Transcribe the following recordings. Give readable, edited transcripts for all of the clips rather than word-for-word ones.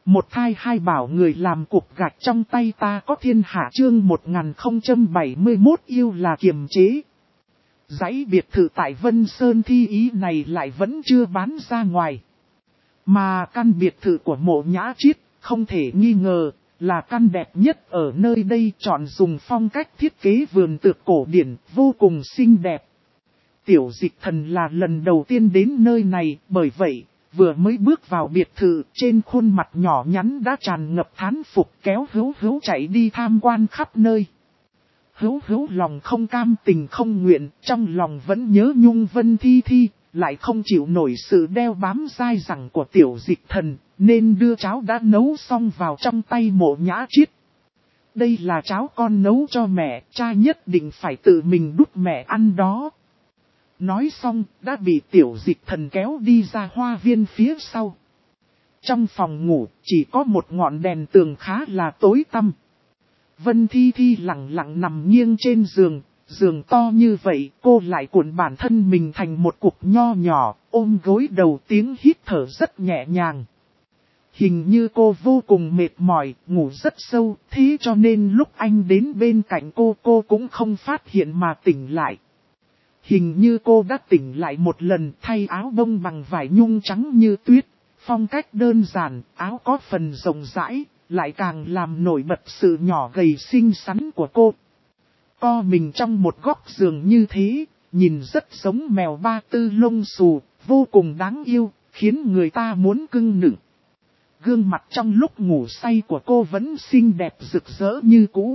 Một thai hai bảo người làm cục gạch trong tay ta có thiên hạ chương 1071 yêu là kiềm chế. Dãy biệt thự tại Vân Sơn Thi Ý này lại vẫn chưa bán ra ngoài. Mà căn biệt thự của Mộ Nhã Chiết, không thể nghi ngờ, là căn đẹp nhất ở nơi đây, chọn dùng phong cách thiết kế vườn tược cổ điển, vô cùng xinh đẹp. Tiểu Dịch Thần là lần đầu tiên đến nơi này, bởi vậy, vừa mới bước vào biệt thự, trên khuôn mặt nhỏ nhắn đã tràn ngập thán phục, kéo Hữu Hữu chạy đi tham quan khắp nơi. Hữu Hữu lòng không cam tình không nguyện, trong lòng vẫn nhớ nhung Vân Thi Thi, lại không chịu nổi sự đeo bám dai dẳng của Tiểu Dịch Thần, nên đưa cháo đã nấu xong vào trong tay Mộ Nhã Chiết. Đây là cháo con nấu cho mẹ, cha nhất định phải tự mình đút mẹ ăn đó. Nói xong, đã bị Tiểu Dịch Thần kéo đi ra hoa viên phía sau. Trong phòng ngủ, chỉ có một ngọn đèn tường khá là tối tăm. Vân Thi Thi lặng lặng nằm nghiêng trên giường, giường to như vậy, cô lại cuộn bản thân mình thành một cục nho nhỏ, ôm gối đầu, tiếng hít thở rất nhẹ nhàng. Hình như cô vô cùng mệt mỏi, ngủ rất sâu, thế cho nên lúc anh đến bên cạnh cô cũng không phát hiện mà tỉnh lại. Hình như cô đã tỉnh lại một lần, thay áo bông bằng vải nhung trắng như tuyết, phong cách đơn giản, áo có phần rộng rãi, lại càng làm nổi bật sự nhỏ gầy xinh xắn của cô. Co mình trong một góc giường như thế, nhìn rất giống mèo ba tư lông xù, vô cùng đáng yêu, khiến người ta muốn cưng nựng. Gương mặt trong lúc ngủ say của cô vẫn xinh đẹp rực rỡ như cũ.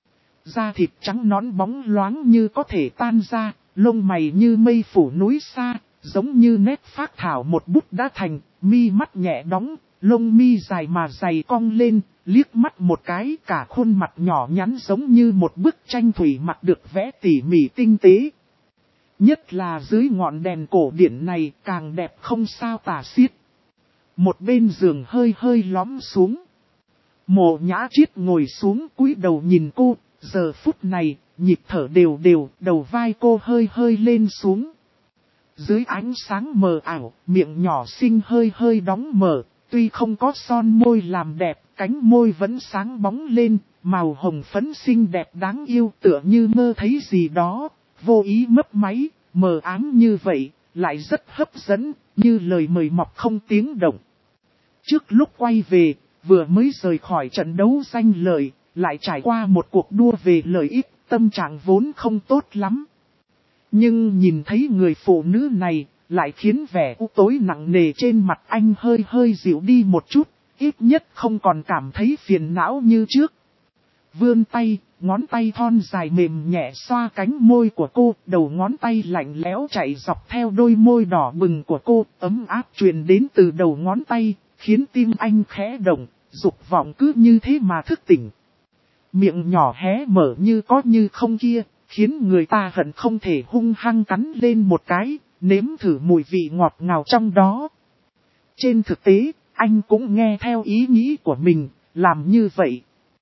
Da thịt trắng nõn bóng loáng như có thể tan ra, lông mày như mây phủ núi xa, giống như nét phác thảo một bút đã thành, mi mắt nhẹ đóng, lông mi dài mà dày cong lên, liếc mắt một cái cả khuôn mặt nhỏ nhắn giống như một bức tranh thủy mặc được vẽ tỉ mỉ tinh tế. Nhất là dưới ngọn đèn cổ điển này càng đẹp không sao tả xiết. Một bên giường hơi hơi lõm xuống. Mộ Nhã Chiết ngồi xuống cúi đầu nhìn cô, giờ phút này, nhịp thở đều đều, đầu vai cô hơi hơi lên xuống. Dưới ánh sáng mờ ảo, miệng nhỏ xinh hơi hơi đóng mở, tuy không có son môi làm đẹp, cánh môi vẫn sáng bóng lên, màu hồng phấn xinh đẹp đáng yêu tựa như mơ thấy gì đó, vô ý mấp máy, mờ ám như vậy, lại rất hấp dẫn, như lời mời mọc không tiếng động. Trước lúc quay về, vừa mới rời khỏi trận đấu danh lợi, lại trải qua một cuộc đua về lợi ích, tâm trạng vốn không tốt lắm. Nhưng nhìn thấy người phụ nữ này, lại khiến vẻ u tối nặng nề trên mặt anh hơi hơi dịu đi một chút, ít nhất không còn cảm thấy phiền não như trước. Vươn tay, ngón tay thon dài mềm nhẹ xoa cánh môi của cô, đầu ngón tay lạnh lẽo chạy dọc theo đôi môi đỏ bừng của cô, ấm áp truyền đến từ đầu ngón tay, khiến tim anh khẽ động, dục vọng cứ như thế mà thức tỉnh. Miệng nhỏ hé mở như có như không kia, khiến người ta hận không thể hung hăng cắn lên một cái, nếm thử mùi vị ngọt ngào trong đó. Trên thực tế, anh cũng nghe theo ý nghĩ của mình, làm như vậy.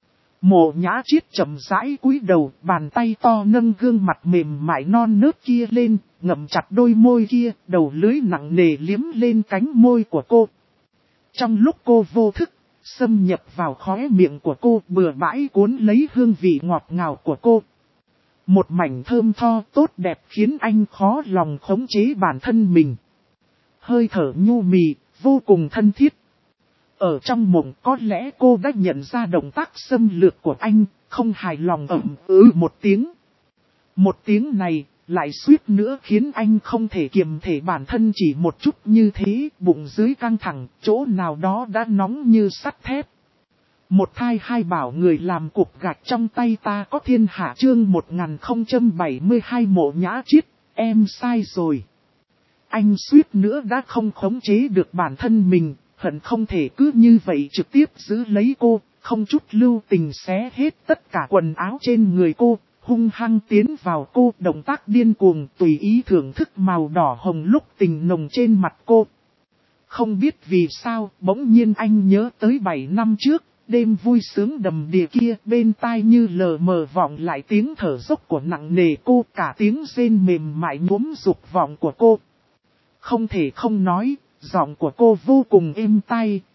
Mộ Nhã Chiết chậm rãi cúi đầu, bàn tay to nâng gương mặt mềm mại non nớt kia lên, ngậm chặt đôi môi kia, đầu lưỡi nặng nề liếm lên cánh môi của cô. Trong lúc cô vô thức, xâm nhập vào khóe miệng của cô, bừa bãi cuốn lấy hương vị ngọt ngào của cô. Một mảnh thơm tho tốt đẹp khiến anh khó lòng khống chế bản thân mình. Hơi thở nhu mì, vô cùng thân thiết. Ở trong mộng có lẽ cô đã nhận ra động tác xâm lược của anh, không hài lòng ậm một tiếng. Một tiếng này, lại suýt nữa khiến anh không thể kiềm thể bản thân chỉ một chút như thế, bụng dưới căng thẳng, chỗ nào đó đã nóng như sắt thép. Một thai hai bảo người làm cục gạch trong tay ta có thiên hạ chương 1072 Mộ Nhã Chiết, em sai rồi. Anh suýt nữa đã không khống chế được bản thân mình, hận không thể cứ như vậy trực tiếp giữ lấy cô, không chút lưu tình xé hết tất cả quần áo trên người cô, hung hăng tiến vào cô, động tác điên cuồng tùy ý thưởng thức màu đỏ hồng lúc tình nồng trên mặt cô. Không biết vì sao, bỗng nhiên anh nhớ tới 7 năm trước, đêm vui sướng đầm đìa kia, bên tai như lờ mờ vọng lại tiếng thở dốc của nặng nề cô, cả tiếng rên mềm mại nhuốm dục vọng của cô. Không thể không nói, giọng của cô vô cùng êm tai,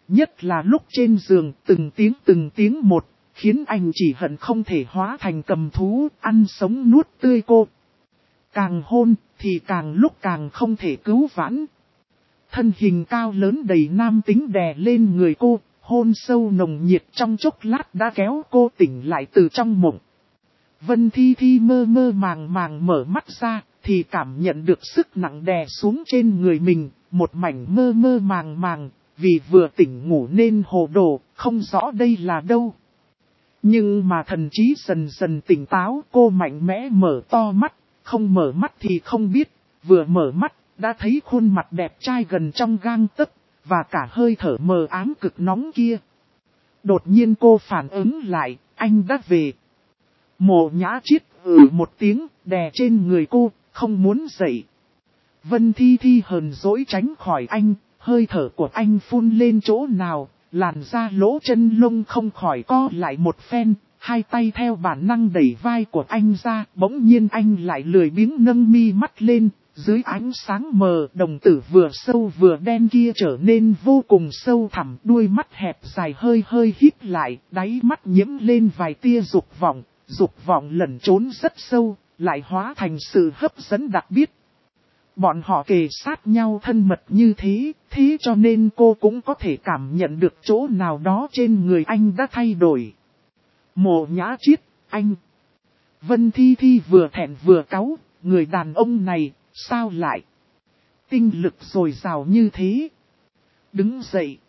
nhất là lúc trên giường từng tiếng một, khiến anh chỉ hận không thể hóa thành cầm thú, ăn sống nuốt tươi cô. Càng hôn thì càng lúc càng không thể cứu vãn. Thân hình cao lớn đầy nam tính đè lên người cô, hôn sâu nồng nhiệt trong chốc lát đã kéo cô tỉnh lại từ trong mộng. Vân Thi Thi mơ mơ màng mở mắt ra, thì cảm nhận được sức nặng đè xuống trên người mình, một mảnh mơ mơ màng, vì vừa tỉnh ngủ nên hồ đồ, không rõ đây là đâu. Nhưng mà thần trí dần dần tỉnh táo, cô mạnh mẽ mở to mắt, không mở mắt thì không biết, vừa mở mắt, đã thấy khuôn mặt đẹp trai gần trong gang tấc, và cả hơi thở mờ ám cực nóng kia. Đột nhiên cô phản ứng lại, anh đã về. Mộ Nhã Chiết một tiếng, đè trên người cô, không muốn dậy. Vân Thi Thi hờn dỗi tránh khỏi anh, hơi thở của anh phun lên chỗ nào, làn da lỗ chân lông không khỏi co lại một phen, hai tay theo bản năng đẩy vai của anh ra, bỗng nhiên anh lại lười biếng nâng mi mắt lên, dưới ánh sáng mờ đồng tử vừa sâu vừa đen kia trở nên vô cùng sâu thẳm, đuôi mắt hẹp dài hơi híp lại, đáy mắt nhiễm lên vài tia dục vọng lẩn trốn rất sâu, lại hóa thành sự hấp dẫn đặc biệt. Bọn họ kề sát nhau thân mật như thế, thế cho nên cô cũng có thể cảm nhận được chỗ nào đó trên người anh đã thay đổi. Mộ Nhã Chiết, anh. Vân Thi Thi vừa thẹn vừa cáu, người đàn ông này, sao lại tinh lực dồi dào như thế. Đứng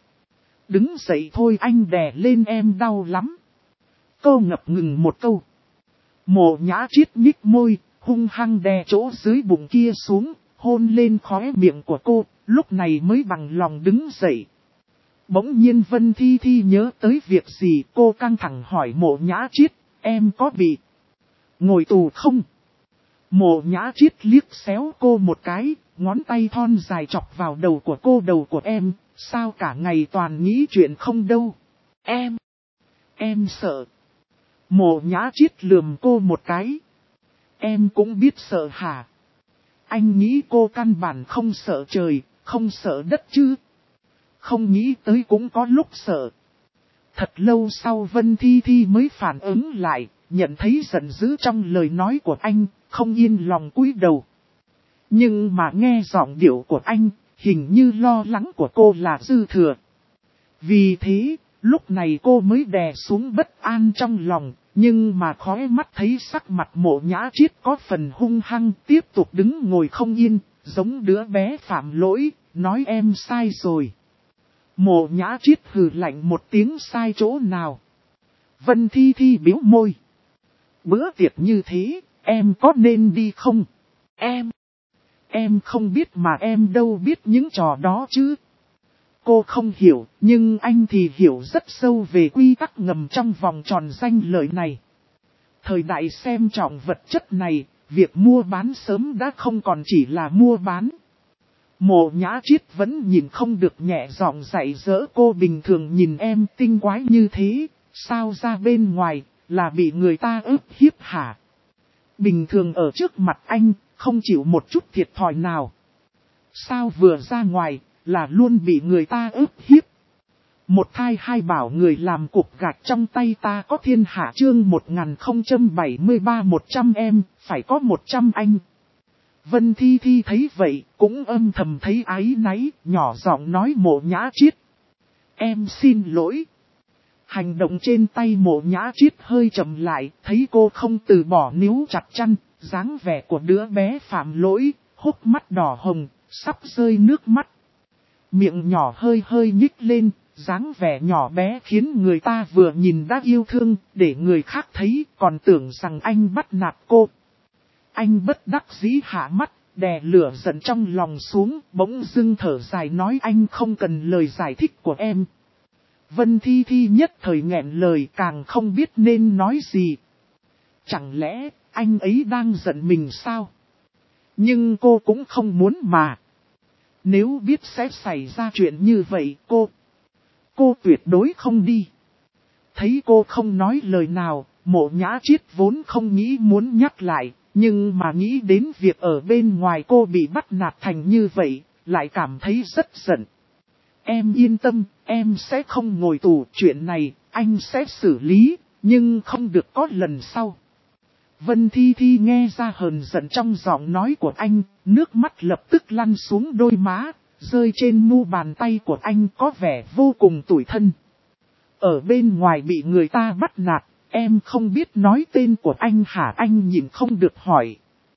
dậy thôi, anh đè lên em đau lắm. Cô ngập ngừng một câu. Mộ Nhã Chiết nhích môi, hung hăng đè chỗ dưới bụng kia xuống, hôn lên khóe miệng của cô, lúc này mới bằng lòng đứng dậy. Bỗng nhiên Vân Thi Thi nhớ tới việc gì, cô căng thẳng hỏi Mộ Nhã Chiết, em có bị ngồi tù không? Mộ Nhã Chiết liếc xéo cô một cái, ngón tay thon dài chọc vào đầu của em, sao cả ngày toàn nghĩ chuyện không đâu. Em sợ. Mộ Nhã Chiết lườm cô một cái. Em cũng biết sợ hả? Anh nghĩ cô căn bản không sợ trời, không sợ đất chứ. Không nghĩ tới cũng có lúc sợ. Thật lâu sau Vân Thi Thi mới phản ứng lại, nhận thấy giận dữ trong lời nói của anh, không yên lòng cúi đầu. Nhưng mà nghe giọng điệu của anh, hình như lo lắng của cô là dư thừa. Vì thế, lúc này cô mới đè xuống bất an trong lòng, nhưng mà khóe mắt thấy sắc mặt Mộ Nhã Chiết có phần hung hăng, tiếp tục đứng ngồi không yên, giống đứa bé phạm lỗi, nói em sai rồi. Mộ Nhã Chiết hừ lạnh một tiếng, sai chỗ nào? Vân Thi Thi bĩu môi. Bữa tiệc như thế, em có nên đi không? Em không biết mà em đâu biết những trò đó chứ. Cô không hiểu, nhưng anh thì hiểu rất sâu về quy tắc ngầm trong vòng tròn danh lợi này. Thời đại xem trọng vật chất này, việc mua bán sớm đã không còn chỉ là mua bán. Mộ Nhã Chiết vẫn nhìn không được, nhẹ giọng dạy dỗ cô, bình thường nhìn em tinh quái như thế, sao ra bên ngoài, là bị người ta ức hiếp hả? Bình thường ở trước mặt anh, không chịu một chút thiệt thòi nào. Sao vừa ra ngoài, là luôn bị người ta ức hiếp? Một thai hai bảo người làm cục gạch trong tay ta có thiên hạ, chương 1073 100 em, phải có 100 anh. Vân Thi Thi thấy vậy, cũng âm thầm thấy áy náy, nhỏ giọng nói Mộ Nhã Chiết. Em xin lỗi. Hành động trên tay Mộ Nhã Chiết hơi chậm lại, thấy cô không từ bỏ níu chặt chăn, dáng vẻ của đứa bé phạm lỗi, hốc mắt đỏ hồng, sắp rơi nước mắt. Miệng nhỏ hơi nhích lên, dáng vẻ nhỏ bé khiến người ta vừa nhìn đã yêu thương, để người khác thấy còn tưởng rằng anh bắt nạt cô. Anh bất đắc dĩ hạ mắt, đè lửa giận trong lòng xuống, bỗng dưng thở dài nói anh không cần lời giải thích của em. Vân Thi Thi nhất thời nghẹn lời, càng không biết nên nói gì. Chẳng lẽ anh ấy đang giận mình sao? Nhưng cô cũng không muốn mà. Nếu biết sẽ xảy ra chuyện như vậy cô tuyệt đối không đi. Thấy cô không nói lời nào, Mộ Nhã Chiết vốn không nghĩ muốn nhắc lại, nhưng mà nghĩ đến việc ở bên ngoài cô bị bắt nạt thành như vậy, lại cảm thấy rất giận. Em yên tâm, em sẽ không ngồi tù, chuyện này, anh sẽ xử lý, nhưng không được có lần sau. Vân Thi Thi nghe ra hờn giận trong giọng nói của anh, nước mắt lập tức lăn xuống đôi má, rơi trên mu bàn tay của anh có vẻ vô cùng tủi thân. Ở bên ngoài bị người ta bắt nạt, em không biết nói tên của anh hả? Anh nhịn không được hỏi.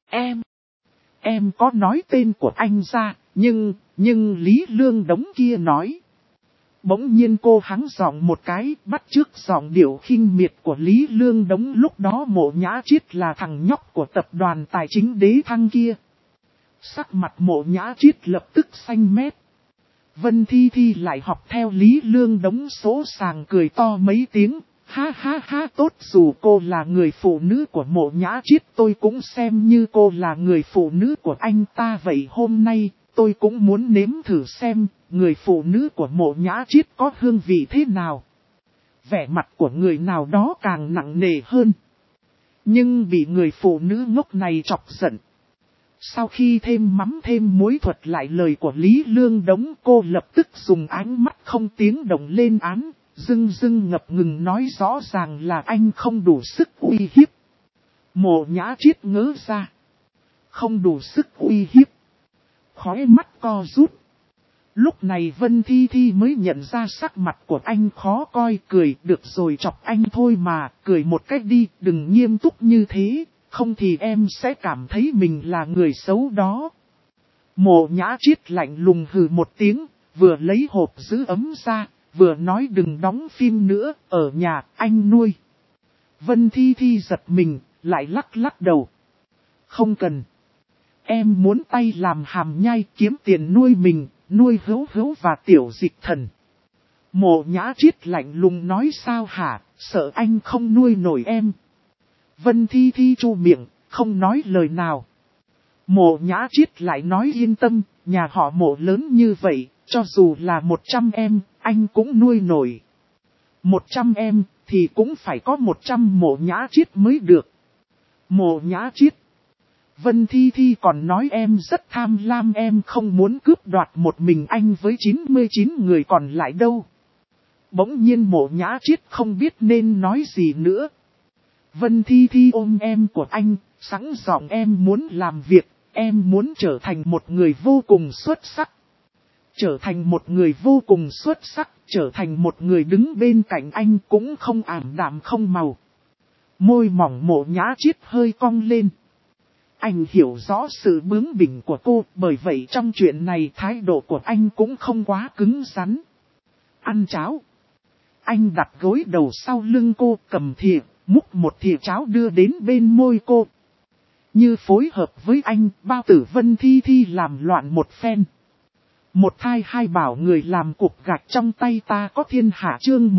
Em có nói tên của anh ra, nhưng Lý Lương Đống kia nói. Bỗng nhiên cô hắng giọng một cái, bắt chước giọng điệu khinh miệt của Lý Lương Đống. Lúc đó Mộ Nhã Chiết là thằng nhóc của tập đoàn tài chính Đế Thăng kia. Sắc mặt Mộ Nhã Chiết lập tức xanh mét. Vân Thi Thi lại học theo Lý Lương Đống sỗ sàng cười to mấy tiếng. Ha ha ha, tốt, dù cô là người phụ nữ của Mộ Nhã Chiết, tôi cũng xem như cô là người phụ nữ của anh ta vậy. Hôm nay, tôi cũng muốn nếm thử xem, người phụ nữ của Mộ Nhã Chiết có hương vị thế nào. Vẻ mặt của người nào đó càng nặng nề hơn. Nhưng bị người phụ nữ ngốc này chọc giận. Sau khi thêm mắm thêm muối thuật lại lời của Lý Lương Đống, cô lập tức dùng ánh mắt không tiếng động lên án. Dưng ngập ngừng nói rõ ràng là anh không đủ sức uy hiếp. Mộ Nhã Chiết ngớ ra. Không đủ sức uy hiếp. Khóe mắt co rút. Lúc này Vân Thi Thi mới nhận ra sắc mặt của anh khó coi, cười. Được rồi, chọc anh thôi mà, cười một cách đi, đừng nghiêm túc như thế, không thì em sẽ cảm thấy mình là người xấu đó. Mộ Nhã Chiết lạnh lùng hừ một tiếng, vừa lấy hộp giữ ấm ra. Vừa nói đừng đóng phim nữa, ở nhà, anh nuôi. Vân Thi Thi giật mình, lại lắc đầu. Không cần. Em muốn tay làm hàm nhai kiếm tiền nuôi mình, nuôi Hữu và Tiểu Dịch Thần. Mộ Nhã Chiết lạnh lùng nói sao hả, sợ anh không nuôi nổi em. Vân Thi Thi chu miệng, không nói lời nào. Mộ Nhã Chiết lại nói yên tâm, nhà họ Mộ lớn như vậy, cho dù là 100 em, anh cũng nuôi nổi. 100 em, thì cũng phải có 100 Mộ Nhã Chiết mới được. Mộ Nhã Chiết. Vân Thi Thi còn nói em rất tham lam, em không muốn cướp đoạt một mình anh với 99 người còn lại đâu. Bỗng nhiên Mộ Nhã Chiết không biết nên nói gì nữa. Vân Thi Thi ôm em của anh, sẵn giọng em muốn làm việc, em muốn trở thành một người vô cùng xuất sắc. Trở thành một người vô cùng xuất sắc, trở thành một người đứng bên cạnh anh cũng không ảm đạm không màu. Môi mỏng Mộ Nhã Chiết hơi cong lên. Anh hiểu rõ sự bướng bỉnh của cô, bởi vậy trong chuyện này thái độ của anh cũng không quá cứng rắn. Ăn cháo. Anh đặt gối đầu sau lưng cô, cầm thìa, múc một thìa cháo đưa đến bên môi cô. Như phối hợp với anh, bao tử Vân Thi Thi làm loạn một phen. Một thai hai bảo người làm cục gạch trong tay ta có thiên hạ, chương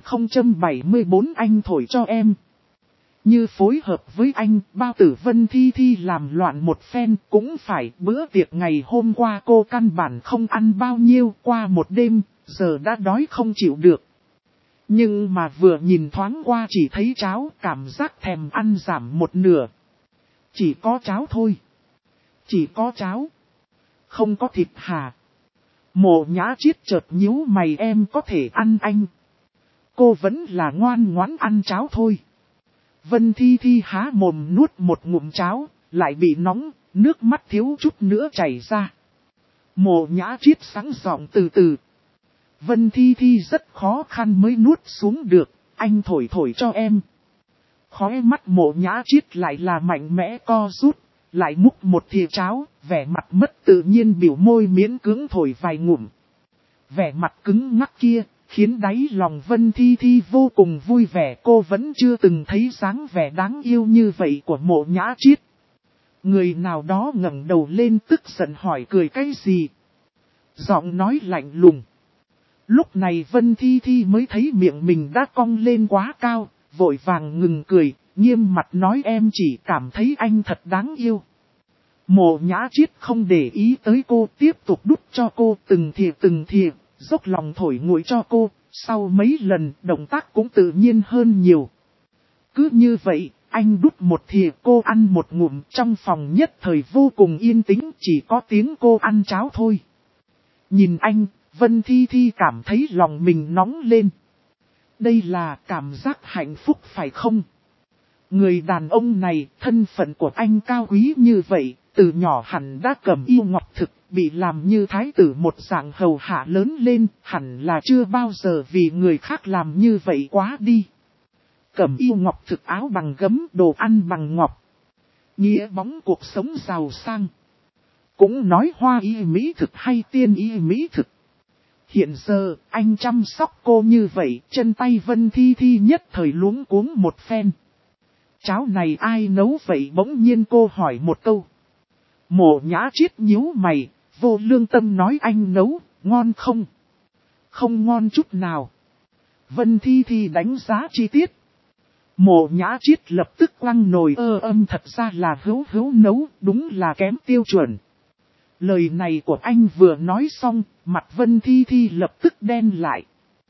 1074 anh thổi cho em. Như phối hợp với anh, bao tử Vân Thi Thi làm loạn một phen, cũng phải, bữa tiệc ngày hôm qua cô căn bản không ăn bao nhiêu, qua một đêm, giờ đã đói không chịu được. Nhưng mà vừa nhìn thoáng qua chỉ thấy cháo, cảm giác thèm ăn giảm một nửa. Chỉ có cháo thôi. Chỉ có cháo. Không có thịt hả? Mộ Nhã Chiết chợt nhíu mày, em có thể ăn anh. Cô vẫn là ngoan ngoãn ăn cháo thôi. Vân Thi Thi há mồm nuốt một ngụm cháo, lại bị nóng, nước mắt thiếu chút nữa chảy ra. Mộ Nhã Chiết sáng giọng từ từ. Vân Thi Thi rất khó khăn mới nuốt xuống được, anh thổi cho em. Khóe mắt Mộ Nhã Chiết lại là mạnh mẽ co rút, lại múc một thìa cháo, vẻ mặt mất tự nhiên biểu môi miễn cưỡng thổi vài ngụm. Vẻ mặt cứng ngắc kia, khiến đáy lòng Vân Thi Thi vô cùng vui vẻ, cô vẫn chưa từng thấy dáng vẻ đáng yêu như vậy của Mộ Nhã Chiết. Người nào đó ngẩng đầu lên tức giận hỏi cười cái gì? Giọng nói lạnh lùng. Lúc này Vân Thi Thi mới thấy miệng mình đã cong lên quá cao, vội vàng ngừng cười, nghiêm mặt nói em chỉ cảm thấy anh thật đáng yêu. Mộ Nhã Chiết không để ý tới cô, tiếp tục đút cho cô từng thìa, dốc lòng thổi nguội cho cô, sau mấy lần động tác cũng tự nhiên hơn nhiều. Cứ như vậy, anh đút một thìa cô ăn một ngụm, trong phòng nhất thời vô cùng yên tĩnh, chỉ có tiếng cô ăn cháo thôi. Nhìn anh, Vân Thi Thi cảm thấy lòng mình nóng lên. Đây là cảm giác hạnh phúc phải không? Người đàn ông này, thân phận của anh cao quý như vậy, từ nhỏ hẳn đã cầm yêu ngọc thực, bị làm như thái tử một dạng hầu hạ lớn lên, hẳn là chưa bao giờ vì người khác làm như vậy quá đi. Cầm yêu ngọc thực, áo bằng gấm, đồ ăn bằng ngọc. Nghĩa bóng cuộc sống giàu sang. Cũng nói hoa y mỹ thực hay tiên y mỹ thực. Hiện giờ, anh chăm sóc cô như vậy, chân tay Vân Thi Thi nhất thời luống cuống một phen. Cháo này ai nấu vậy? Bỗng nhiên cô hỏi một câu. Mộ Nhã Chiết nhíu mày, vô lương tâm nói anh nấu, ngon không? Không ngon chút nào. Vân Thi Thi đánh giá chi tiết. Mộ Nhã Chiết lập tức quăng nồi thật ra là Hữu nấu, đúng là kém tiêu chuẩn. Lời này của anh vừa nói xong, mặt Vân Thi Thi lập tức đen lại.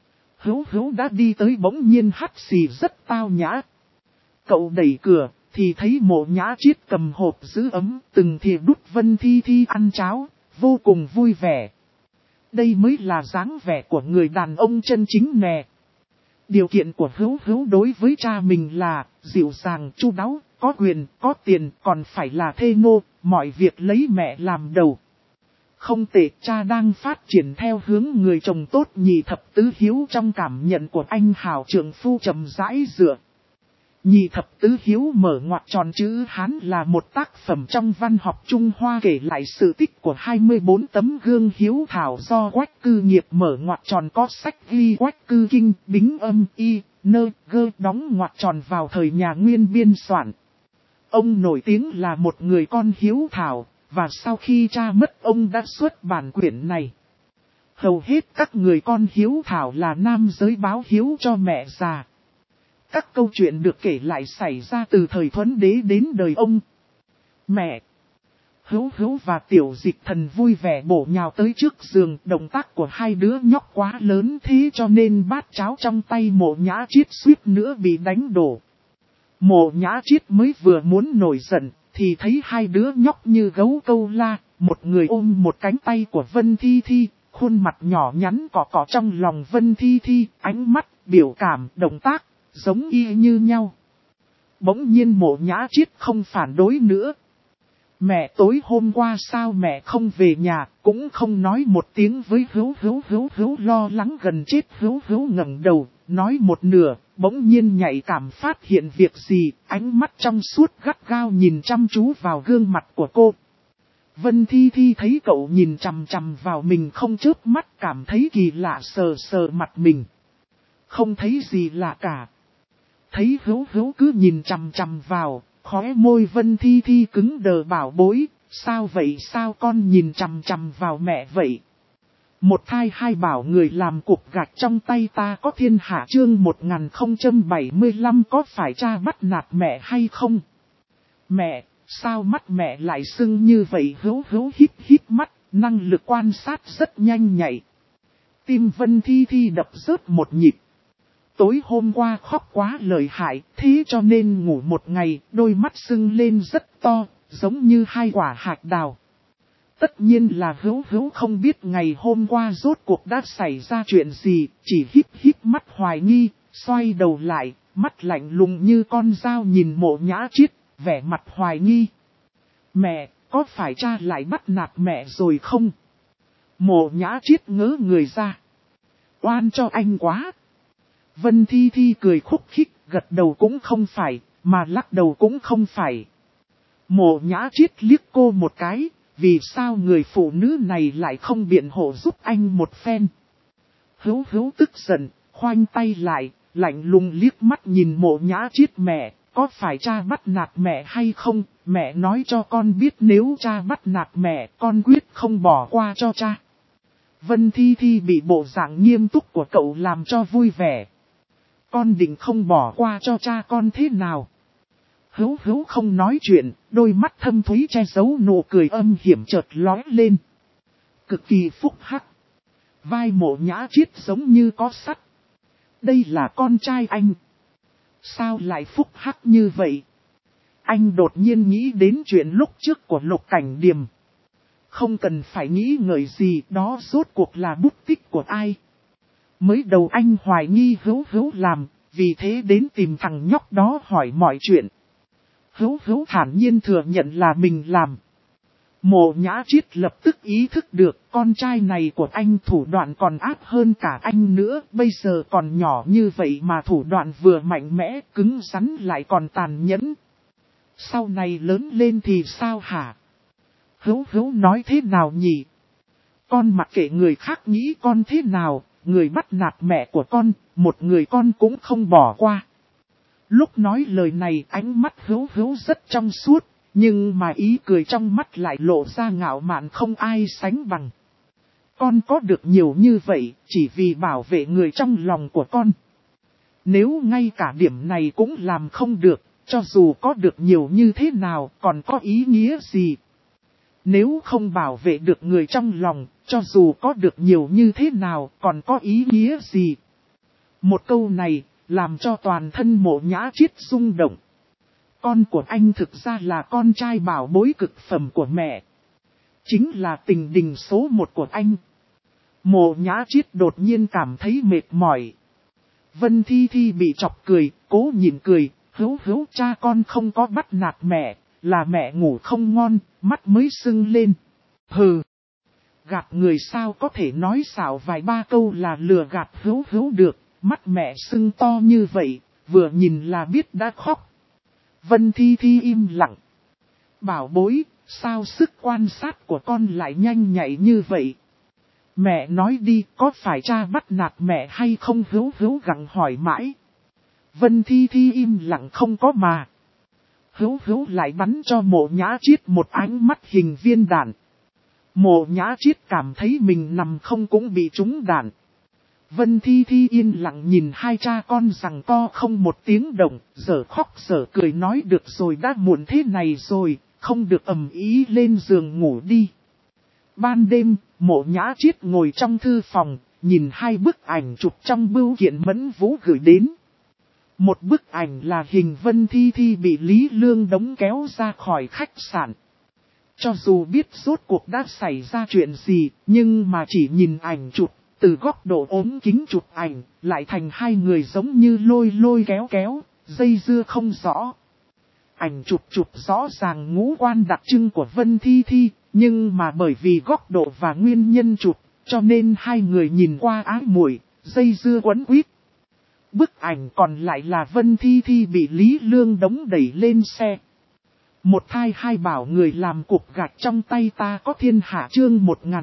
Hữu đã đi tới bỗng nhiên hắt xì rất tao nhã. Cậu đẩy cửa, thì thấy Mộ Nhã Chiết cầm hộp giữ ấm, từng thìa đút Vân Thi Thi ăn cháo, vô cùng vui vẻ. Đây mới là dáng vẻ của người đàn ông chân chính nè. Điều kiện của Hữu đối với cha mình là dịu dàng, chu đáo, có quyền, có tiền, còn phải là thê nô, mọi việc lấy mẹ làm đầu. Không tệ, cha đang phát triển theo hướng người chồng tốt nhị thập tứ hiếu trong cảm nhận của anh hào trượng phu trầm rãi dựa. Nhị thập tứ hiếu mở ngoặc tròn chữ Hán là một tác phẩm trong văn học Trung Hoa kể lại sự tích của 24 tấm gương hiếu thảo do Quách Cư Nghiệp mở ngoặc tròn có sách ghi Quách Cư Kinh, Bính Âm, Y, Nơ, Gơ đóng ngoặc tròn vào thời nhà Nguyên biên soạn. Ông nổi tiếng là một người con hiếu thảo, và sau khi cha mất ông đã xuất bản quyển này. Hầu hết các người con hiếu thảo là nam giới báo hiếu cho mẹ già. Các câu chuyện được kể lại xảy ra từ thời Thuấn Đế đến đời ông. Mẹ. Hữu và Tiểu Dịch Thần vui vẻ bổ nhào tới trước giường. Động tác của hai đứa nhóc quá lớn thế cho nên bát cháo trong tay Mộ Nhã Chiết suýt nữa bị đánh đổ. Mộ Nhã Chiết mới vừa muốn nổi giận, thì thấy hai đứa nhóc như gấu câu la, một người ôm một cánh tay của Vân Thi Thi, khuôn mặt nhỏ nhắn cỏ trong lòng Vân Thi Thi, ánh mắt, biểu cảm, động tác, giống y như nhau. Bỗng nhiên Mộ Nhã Chiết không phản đối nữa. Mẹ tối hôm qua sao mẹ không về nhà, cũng không nói một tiếng với Hữu lo lắng gần chết. Hữu ngẩng đầu, nói một nửa, bỗng nhiên nhạy cảm phát hiện việc gì, ánh mắt trong suốt gắt gao nhìn chăm chú vào gương mặt của cô. Vân Thi Thi thấy cậu nhìn chằm chằm vào mình không chớp mắt, cảm thấy kỳ lạ, sờ mặt mình. Không thấy gì lạ cả. Thấy Hữu cứ nhìn chằm chằm vào, khóe môi Vân Thi Thi cứng đờ bảo bối, sao vậy, sao con nhìn chằm chằm vào mẹ vậy? Một thai hai bảo người làm cục gạch trong tay ta có thiên hạ chương 1075 có phải cha bắt nạt mẹ hay không? Mẹ, sao mắt mẹ lại sưng như vậy? Hữu hít mắt, năng lực quan sát rất nhanh nhạy. Tim Vân Thi Thi đập rớt một nhịp. Tối hôm qua khóc quá lợi hại, thế cho nên ngủ một ngày, đôi mắt sưng lên rất to, giống như hai quả hạt đào. Tất nhiên là Hữu không biết ngày hôm qua rốt cuộc đã xảy ra chuyện gì, chỉ híp mắt hoài nghi, xoay đầu lại, mắt lạnh lùng như con dao nhìn Mộ Nhã Chiết, vẻ mặt hoài nghi. Mẹ, có phải cha lại bắt nạt mẹ rồi không? Mộ Nhã Chiết ngớ người ra. Oan cho anh quá. Vân Thi Thi cười khúc khích, gật đầu cũng không phải, mà lắc đầu cũng không phải. Mộ Nhã Chiết liếc cô một cái, vì sao người phụ nữ này lại không biện hộ giúp anh một phen. Hữu tức giận, khoanh tay lại, lạnh lùng liếc mắt nhìn Mộ Nhã Chiết. Mẹ, có phải cha bắt nạt mẹ hay không? Mẹ nói cho con biết nếu cha bắt nạt mẹ, con quyết không bỏ qua cho cha. Vân Thi Thi bị bộ dạng nghiêm túc của cậu làm cho vui vẻ. Con định không bỏ qua cho cha con thế nào? Hữu không nói chuyện, đôi mắt thâm thúy che giấu nụ cười âm hiểm chợt lóe lên. Cực kỳ phúc hắc. Vai Mộ Nhã Chiết giống như có sắt. Đây là con trai anh. Sao lại phúc hắc như vậy? Anh đột nhiên nghĩ đến chuyện lúc trước của Lục Cảnh Điềm. Không cần phải nghĩ ngợi gì, đó rốt cuộc là bút tích của ai. Mới đầu anh hoài nghi Hữu Hữu làm, vì thế đến tìm thằng nhóc đó hỏi mọi chuyện. Hữu Hữu thản nhiên thừa nhận là mình làm. Mộ Nhã Triết lập tức ý thức được con trai này của anh thủ đoạn còn ác hơn cả anh nữa. Bây giờ còn nhỏ như vậy mà thủ đoạn vừa mạnh mẽ, cứng rắn lại còn tàn nhẫn. Sau này lớn lên thì sao hả? Hữu Hữu nói thế nào nhỉ? Con mặc kệ người khác nghĩ con thế nào, người bắt nạt mẹ của con, một người con cũng không bỏ qua. Lúc nói lời này ánh mắt Hữu Hữu rất trong suốt, nhưng mà ý cười trong mắt lại lộ ra ngạo mạn không ai sánh bằng. Con có được nhiều như vậy chỉ vì bảo vệ người trong lòng của con. Nếu ngay cả điểm này cũng làm không được, cho dù có được nhiều như thế nào còn có ý nghĩa gì? Nếu không bảo vệ được người trong lòng, cho dù có được nhiều như thế nào còn có ý nghĩa gì? Một câu này làm cho toàn thân Mộ Nhã Triết rung động. Con của anh thực ra là con trai bảo bối cực phẩm của mẹ. Chính là tình đình số 1 của anh. Mộ Nhã Triết đột nhiên cảm thấy mệt mỏi. Vân Thi Thi bị chọc cười, cố nhịn cười. Hữu Hữu cha con không có bắt nạt mẹ, là mẹ ngủ không ngon, mắt mới sưng lên. Hừ! Gạt người sao có thể nói xạo vài ba câu là lừa gạt Hữu Hữu được. Mắt mẹ sưng to như vậy, vừa nhìn là biết đã khóc. Vân Thi Thi im lặng. Bảo bối, sao sức quan sát của con lại nhanh nhạy như vậy? Mẹ nói đi, có phải cha bắt nạt mẹ hay không? Hữu Hữu gặng hỏi mãi. Vân Thi Thi im lặng không có mà. Hữu Hữu lại bắn cho Mộ Nhã Triết một ánh mắt hình viên đạn. Mộ Nhã Triết cảm thấy mình nằm không cũng bị trúng đạn. Vân Thi Thi yên lặng nhìn hai cha con rằng co không một tiếng động, giờ khóc giờ cười nói được rồi, đã muộn thế này rồi, không được ầm ĩ, lên giường ngủ đi. Ban đêm, Mộ Nhã Triết ngồi trong thư phòng, nhìn hai bức ảnh chụp trong bưu kiện Mẫn Vũ gửi đến. Một bức ảnh là hình Vân Thi Thi bị Lý Lương Đống kéo ra khỏi khách sạn. Cho dù biết rốt cuộc đã xảy ra chuyện gì, nhưng mà chỉ nhìn ảnh chụp, từ góc độ ốm kính chụp ảnh, lại thành hai người giống như lôi lôi kéo kéo, dây dưa không rõ. Ảnh chụp rõ ràng ngũ quan đặc trưng của Vân Thi Thi, nhưng mà bởi vì góc độ và nguyên nhân chụp, cho nên hai người nhìn qua ái muội, dây dưa quấn quýt. Bức ảnh còn lại là Vân Thi Thi bị Lý Lương Đống đẩy lên xe. Một thai hai bảo người làm cục gạch trong tay ta có thiên hạ, chương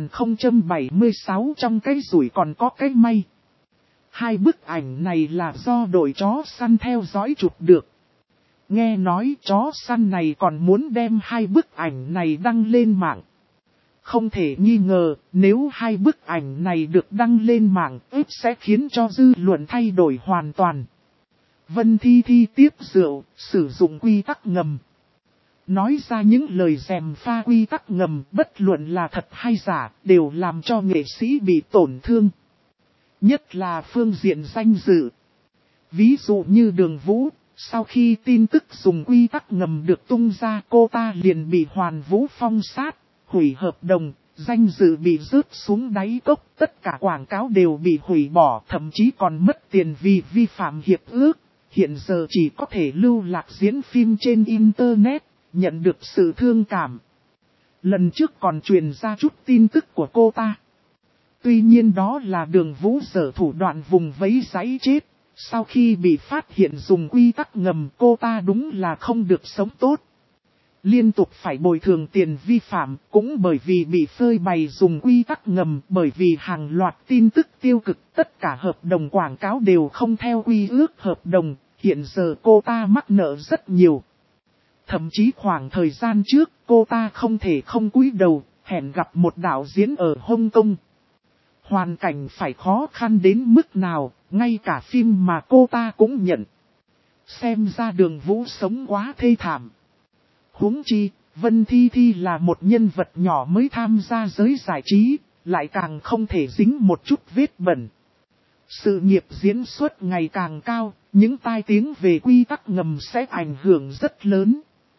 1076 trong cái rủi còn có cái may. Hai bức ảnh này là do đội chó săn theo dõi chụp được. Nghe nói chó săn này còn muốn đem hai bức ảnh này đăng lên mạng. Không thể nghi ngờ, nếu hai bức ảnh này được đăng lên mạng, ếp sẽ khiến cho dư luận thay đổi hoàn toàn. Vân Thi Thi tiếp rượu, sử dụng quy tắc ngầm. Nói ra những lời dèm pha quy tắc ngầm, bất luận là thật hay giả, đều làm cho nghệ sĩ bị tổn thương. Nhất là phương diện danh dự. Ví dụ như Đường Vũ, sau khi tin tức dùng quy tắc ngầm được tung ra, cô ta liền bị Hoàn Vũ phong sát, hủy hợp đồng, danh dự bị rớt xuống đáy cốc, tất cả quảng cáo đều bị hủy bỏ, thậm chí còn mất tiền vì vi phạm hiệp ước. Hiện giờ chỉ có thể lưu lạc diễn phim trên Internet, nhận được sự thương cảm. Lần trước còn truyền ra chút tin tức của cô ta. Tuy nhiên đó là Đường Vũ giở thủ đoạn vùng vẫy giấy chết. Sau khi bị phát hiện dùng quy tắc ngầm, cô ta đúng là không được sống tốt. Liên tục phải bồi thường tiền vi phạm, cũng bởi vì bị phơi bày dùng quy tắc ngầm, bởi vì hàng loạt tin tức tiêu cực, tất cả hợp đồng quảng cáo đều không theo quy ước hợp đồng, hiện giờ cô ta mắc nợ rất nhiều. Thậm chí khoảng thời gian trước, cô ta không thể không cúi đầu, hẹn gặp một đạo diễn ở Hong Kong. Hoàn cảnh phải khó khăn đến mức nào, ngay cả phim mà cô ta cũng nhận. Xem ra Đường Vũ sống quá thê thảm. Huống chi, Vân Thi Thi là một nhân vật nhỏ mới tham gia giới giải trí, lại càng không thể dính một chút vết bẩn. Sự nghiệp diễn xuất ngày càng cao, những tai tiếng về quy tắc ngầm sẽ ảnh hưởng rất lớn.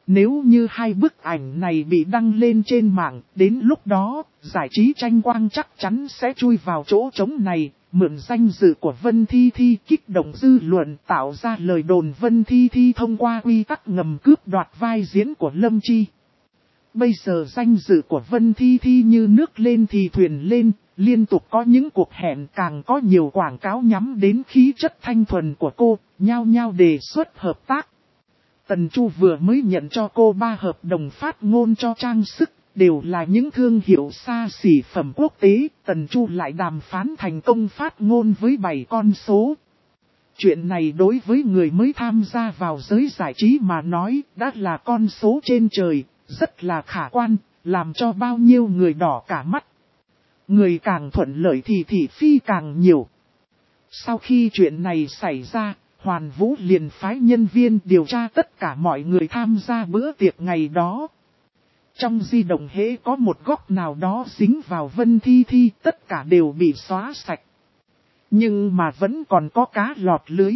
Nếu như hai bức ảnh này bị đăng lên trên mạng, đến lúc đó, giải trí tranh quang chắc chắn sẽ chui vào chỗ trống này, mượn danh dự của Vân Thi Thi kích động dư luận tạo ra lời đồn Vân Thi Thi thông qua quy tắc ngầm cướp đoạt vai diễn của Lâm Chi. Bây giờ danh dự của Vân Thi Thi như nước lên thì thuyền lên, liên tục có những cuộc hẹn, càng có nhiều quảng cáo nhắm đến khí chất thanh thuần của cô, nhao nhao đề xuất hợp tác. Tần Chu vừa mới nhận cho cô 3 hợp đồng phát ngôn cho trang sức, đều là những thương hiệu xa xỉ phẩm quốc tế. Tần Chu lại đàm phán thành công phát ngôn với 7 con số. Chuyện này đối với người mới tham gia vào giới giải trí mà nói đã là con số trên trời, rất là khả quan, làm cho bao nhiêu người đỏ cả mắt. Người càng thuận lợi thì thị phi càng nhiều. Sau khi chuyện này xảy ra, Hoàn Vũ liền phái nhân viên điều tra tất cả mọi người tham gia bữa tiệc ngày đó. Trong di động hễ có một góc nào đó dính vào Vân Thi Thi, tất cả đều bị xóa sạch. Nhưng mà vẫn còn có cá lọt lưới.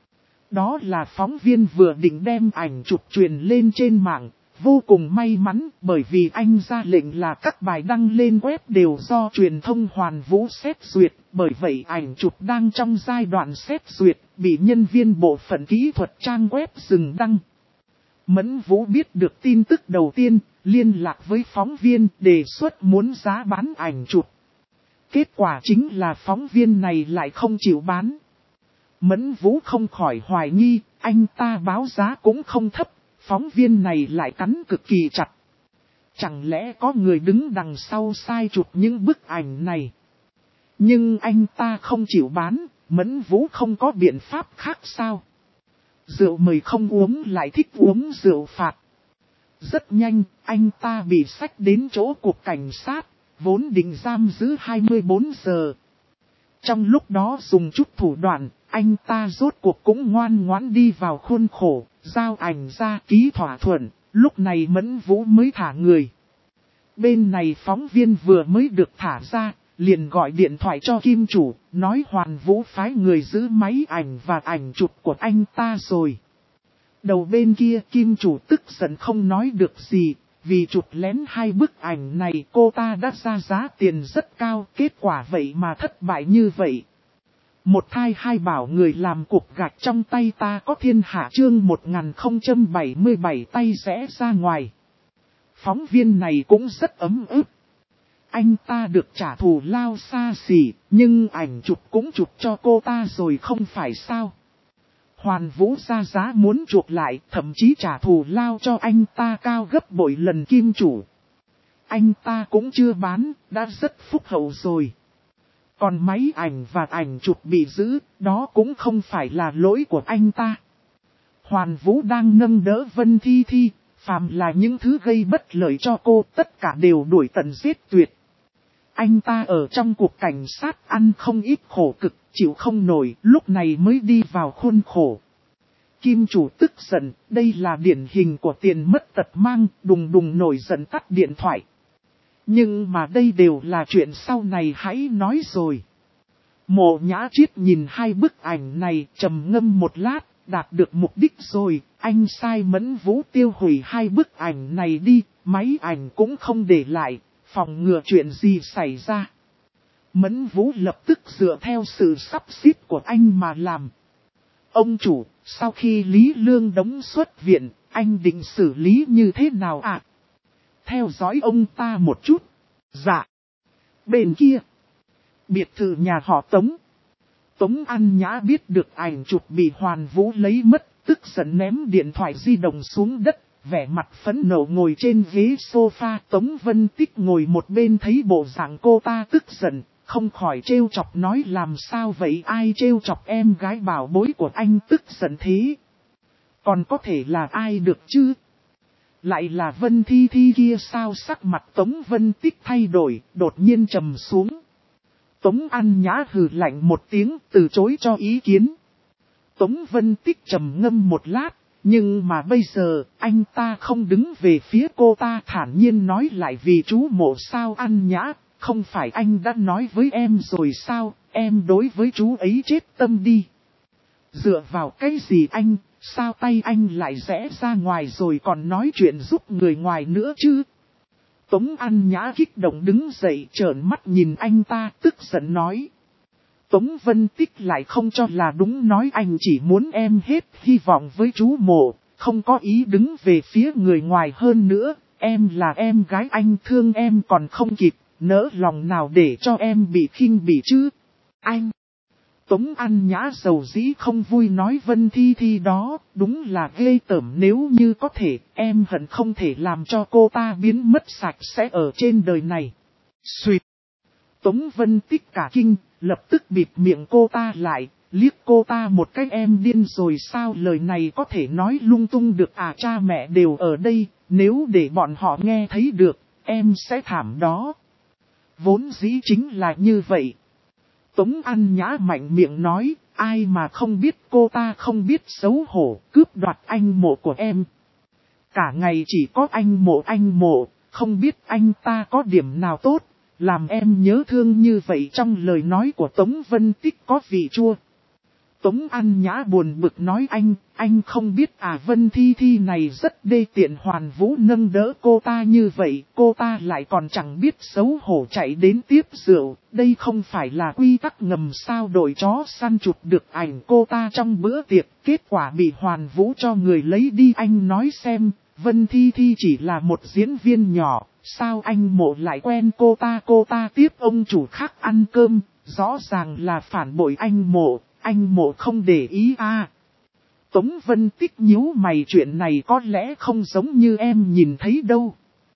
Đó là phóng viên vừa định đem ảnh chụp truyền lên trên mạng, vô cùng may mắn bởi vì anh ra lệnh là các bài đăng lên web đều do truyền thông Hoàn Vũ xét duyệt, bởi vậy ảnh chụp đang trong giai đoạn xét duyệt, bị nhân viên bộ phận kỹ thuật trang web dừng đăng. Mẫn Vũ biết được tin tức đầu tiên, liên lạc với phóng viên đề xuất muốn giá bán ảnh chụp. Kết quả chính là phóng viên này lại không chịu bán. Mẫn Vũ không khỏi hoài nghi, anh ta báo giá cũng không thấp, phóng viên này lại cắn cực kỳ chặt. Chẳng lẽ có người đứng đằng sau sai chụp những bức ảnh này? Nhưng anh ta không chịu bán, Mẫn Vũ không có biện pháp khác sao? Rượu mời không uống lại thích uống rượu phạt. Rất nhanh, anh ta bị xách đến chỗ cục cảnh sát, vốn định giam giữ 24 giờ. Trong lúc đó dùng chút thủ đoạn, anh ta rốt cuộc cũng ngoan ngoãn đi vào khuôn khổ, giao ảnh ra ký thỏa thuận, lúc này Mẫn Vũ mới thả người. Bên này phóng viên vừa mới được thả ra, liền gọi điện thoại cho Kim chủ, nói Hoàn Vũ phái người giữ máy ảnh và ảnh chụp của anh ta rồi. Đầu bên kia Kim chủ tức giận không nói được gì, vì chụp lén hai bức ảnh này cô ta đã ra giá tiền rất cao, kết quả vậy mà thất bại như vậy. Một thai hai bảo người làm cục gạch trong tay ta có thiên hạ chương 1077 tay rẽ ra ngoài. Phóng viên này cũng rất ấm ức. Anh ta được trả thù lao xa xỉ, nhưng ảnh chụp cũng chụp cho cô ta rồi không phải sao. Hoàn Vũ ra giá muốn chuộc lại, thậm chí trả thù lao cho anh ta cao gấp bội lần Kim chủ. Anh ta cũng chưa bán, đã rất phúc hậu rồi. Còn máy ảnh và ảnh chụp bị giữ, đó cũng không phải là lỗi của anh ta. Hoàn Vũ đang nâng đỡ Vân Thi Thi, phàm là những thứ gây bất lợi cho cô, tất cả đều đuổi tận giết tuyệt. Anh ta ở trong cuộc cảnh sát ăn không ít khổ cực, chịu không nổi, lúc này mới đi vào khuôn khổ. Kim chủ tức giận, đây là điển hình của tiền mất tật mang, đùng đùng nổi giận tắt điện thoại. Nhưng mà đây đều là chuyện sau này hãy nói rồi. Mộ Nhã Triết nhìn hai bức ảnh này trầm ngâm một lát, đạt được mục đích rồi, anh sai Mẫn Vũ tiêu hủy hai bức ảnh này đi, máy ảnh cũng không để lại, phòng ngừa chuyện gì xảy ra. Mẫn Vũ lập tức dựa theo sự sắp xếp của anh mà làm. Ông chủ, sau khi Lý Lương Đống xuất viện, anh định xử lý như thế nào ạ? Theo dõi ông ta một chút. Dạ. Bên kia, biệt thự nhà họ Tống. Tống An Nhã biết được ảnh chụp bị Hoàn Vũ lấy mất, tức giận ném điện thoại di động xuống đất, vẻ mặt phẫn nộ ngồi trên ghế sofa. Tống Vân Tích ngồi một bên thấy bộ dạng cô ta tức giận, không khỏi trêu chọc nói làm sao vậy, ai trêu chọc em gái bảo bối của anh tức giận thế? Còn có thể là ai được chứ? Lại là Vân Thi Thi kia sao? Sắc mặt Tống Vân Tích thay đổi, đột nhiên trầm xuống. Tống An Nhã hừ lạnh một tiếng, từ chối cho ý kiến. Tống Vân Tích trầm ngâm một lát, nhưng mà bây giờ, anh ta không đứng về phía cô ta, thản nhiên nói lại vì chú Mộ sao An Nhã, không phải anh đã nói với em rồi sao, em đối với chú ấy chết tâm đi. Dựa vào cái gì anh, sao tay anh lại rẽ ra ngoài rồi còn nói chuyện giúp người ngoài nữa chứ? Tống An Nhã kích động đứng dậy trợn mắt nhìn anh ta tức giận nói. Tống Vân Tích lại không cho là đúng nói anh chỉ muốn em hết hy vọng với chú Mộ, không có ý đứng về phía người ngoài hơn nữa, em là em gái anh thương em còn không kịp, nỡ lòng nào để cho em bị khinh bỉ chứ? Anh! Tống An Nhã dầu dĩ không vui nói Vân Thi Thi đó, đúng là ghê tởm nếu như có thể, em hận không thể làm cho cô ta biến mất sạch sẽ ở trên đời này. Xuyệt! Tống Vân Tích cả kinh, lập tức bịt miệng cô ta lại, liếc cô ta một cái em điên rồi sao lời này có thể nói lung tung được à cha mẹ đều ở đây, nếu để bọn họ nghe thấy được, em sẽ thảm đó. Vốn dĩ chính là như vậy. Tống An Nhã mạnh miệng nói, ai mà không biết cô ta không biết xấu hổ, cướp đoạt anh Mộ của em. Cả ngày chỉ có anh Mộ, không biết anh ta có điểm nào tốt, làm em nhớ thương như vậy. Trong lời nói của Tống Vân Tích có vị chua. Tống An Nhã buồn bực nói anh không biết à Vân Thi Thi này rất đê tiện Hoàn Vũ nâng đỡ cô ta như vậy, cô ta lại còn chẳng biết xấu hổ chạy đến tiếp rượu, đây không phải là quy tắc ngầm sao đội chó săn chụp được ảnh cô ta trong bữa tiệc, kết quả bị Hoàn Vũ cho người lấy đi anh nói xem, Vân Thi Thi chỉ là một diễn viên nhỏ, sao anh Mộ lại quen cô ta tiếp ông chủ khác ăn cơm, rõ ràng là phản bội anh Mộ không để ý à. Tống Vân Tích nhíu mày chuyện này có lẽ không giống như em nhìn thấy đâu.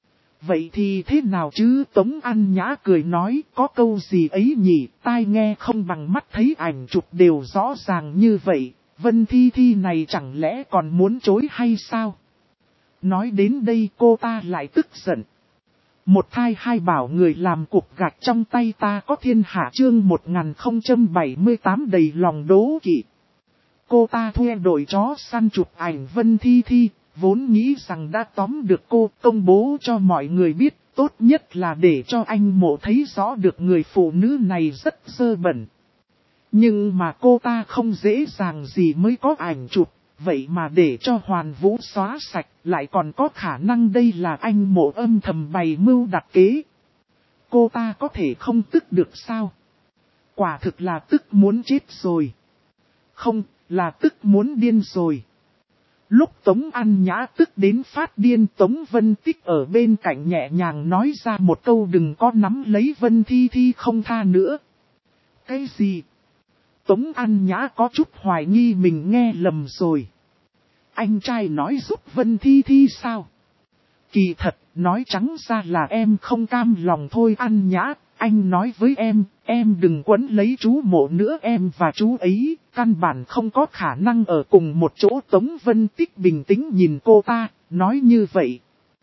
Vậy thì thế nào chứ Tống An Nhã cười nói có câu gì ấy nhỉ, tai nghe không bằng mắt thấy ảnh chụp đều rõ ràng như vậy, Vân Thi Thi này chẳng lẽ còn muốn chối hay sao? Nói đến đây cô ta lại tức giận. Một thai hai bảo người làm cục gạch trong tay ta có thiên hạ chương 1078 đầy lòng đố kỵ. Cô ta thuê đội chó săn chụp ảnh Vân Thi Thi, vốn nghĩ rằng đã tóm được cô công bố cho mọi người biết, tốt nhất là để cho anh Mộ thấy rõ được người phụ nữ này rất dơ bẩn. Nhưng mà cô ta không dễ dàng gì mới có ảnh chụp. Vậy mà để cho Hoàn Vũ xóa sạch, lại còn có khả năng đây là anh Mộ âm thầm bày mưu đặt kế. Cô ta có thể không tức được sao? Quả thực là tức muốn chết rồi. Không, là tức muốn điên rồi. Lúc Tống An Nhã tức đến phát điên, Tống Vân Tích ở bên cạnh nhẹ nhàng nói ra một câu đừng có nắm lấy Vân Thi Thi không tha nữa. Cái gì? Tống An Nhã có chút hoài nghi mình nghe lầm rồi. Anh trai nói giúp Vân Thi Thi sao? Kỳ thật, nói trắng ra là em không cam lòng thôi An Nhã. Anh nói với em đừng quấn lấy chú Mộ nữa em và chú ấy, căn bản không có khả năng ở cùng một chỗ. Tống Vân Tích bình tĩnh nhìn cô ta, nói như vậy.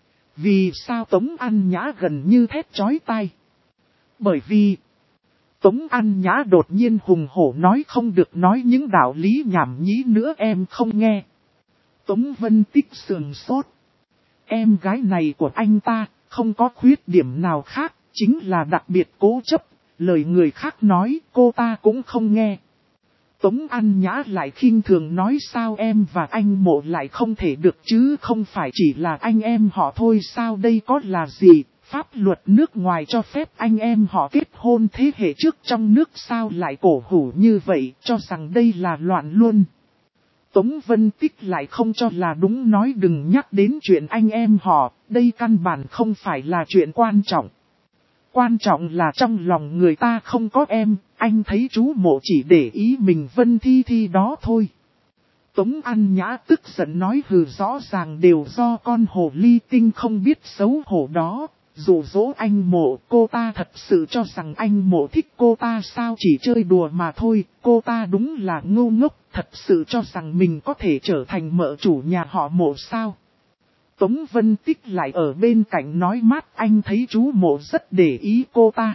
Vì sao Tống An Nhã gần như thét chói tai? Bởi vì... Tống An Nhã đột nhiên hùng hổ nói không được nói những đạo lý nhảm nhí nữa em không nghe. Tống Vân Tích sườn sốt. Em gái này của anh ta không có khuyết điểm nào khác, chính là đặc biệt cố chấp, lời người khác nói cô ta cũng không nghe. Tống An Nhã lại khinh thường nói sao em và anh Mộ lại không thể được chứ không phải chỉ là anh em họ thôi sao đây có là gì. Pháp luật nước ngoài cho phép anh em họ kết hôn thế hệ trước trong nước sao lại cổ hủ như vậy, cho rằng đây là loạn luôn. Tống Vân Tích lại không cho là đúng nói đừng nhắc đến chuyện anh em họ, đây căn bản không phải là chuyện quan trọng. Quan trọng là trong lòng người ta không có em, anh thấy chú Mộ chỉ để ý mình Vân Thi Thi đó thôi. Tống An Nhã tức giận nói hừ rõ ràng đều do con hồ ly tinh không biết xấu hổ đó. Dụ dỗ anh Mộ, cô ta thật sự cho rằng anh Mộ thích cô ta sao chỉ chơi đùa mà thôi, cô ta đúng là ngu ngốc, thật sự cho rằng mình có thể trở thành mợ chủ nhà họ Mộ sao. Tống Vân Tích lại ở bên cạnh nói mát anh thấy chú Mộ rất để ý cô ta.